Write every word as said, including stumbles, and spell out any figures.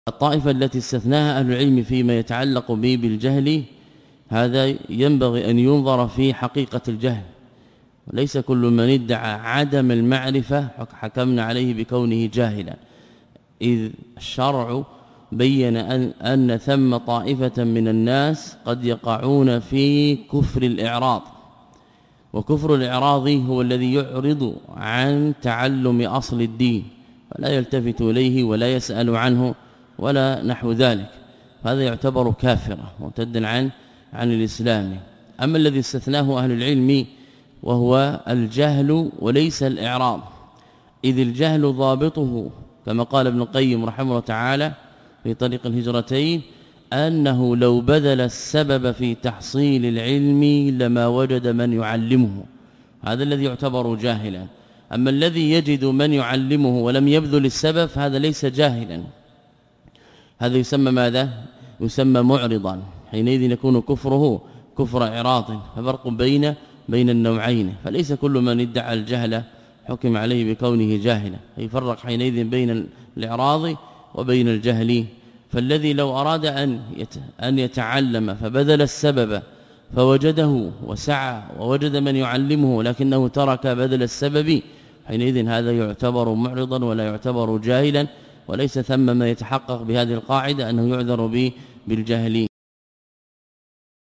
الطائفة التي استثناها أهل العلم فيما يتعلق به بالجهل هذا ينبغي أن ينظر في حقيقة الجهل، وليس كل من ادعى عدم المعرفة حكمنا عليه بكونه جاهلا، إذ الشرع بين أن, أن ثم طائفة من الناس قد يقعون في كفر الإعراض، وكفر الإعراض هو الذي يعرض عن تعلم أصل الدين فلا يلتفت إليه ولا يسأل عنه ولا نحو ذلك، هذا يعتبر كافرا مرتدا عن عن الإسلام. أما الذي استثناه أهل العلم وهو الجهل وليس الإعراض، إذ الجهل ضابطه كما قال ابن القيم رحمه الله تعالى في طريق الهجرتين أنه لو بذل السبب في تحصيل العلم لما وجد من يعلمه، هذا الذي يعتبر جاهلا. أما الذي يجد من يعلمه ولم يبذل السبب هذا ليس جاهلا، هذا يسمى ماذا؟ يسمى معرضا، حينئذ يكون كفره كفر إعراض، ففرق بين بين النوعين، فليس كل من ادعى الجهل حكم عليه بكونه جاهلا، يفرق حينئذ بين الإعراض وبين الجهل. فالذي لو أراد أن أن يتعلم فبذل السبب فوجده وسعى ووجد من يعلمه لكنه ترك بذل السبب، حينئذ هذا يعتبر معرضا ولا يعتبر جاهلا، وليس ثم ما يتحقق بهذه القاعدة أنه يعذر به بالجهل.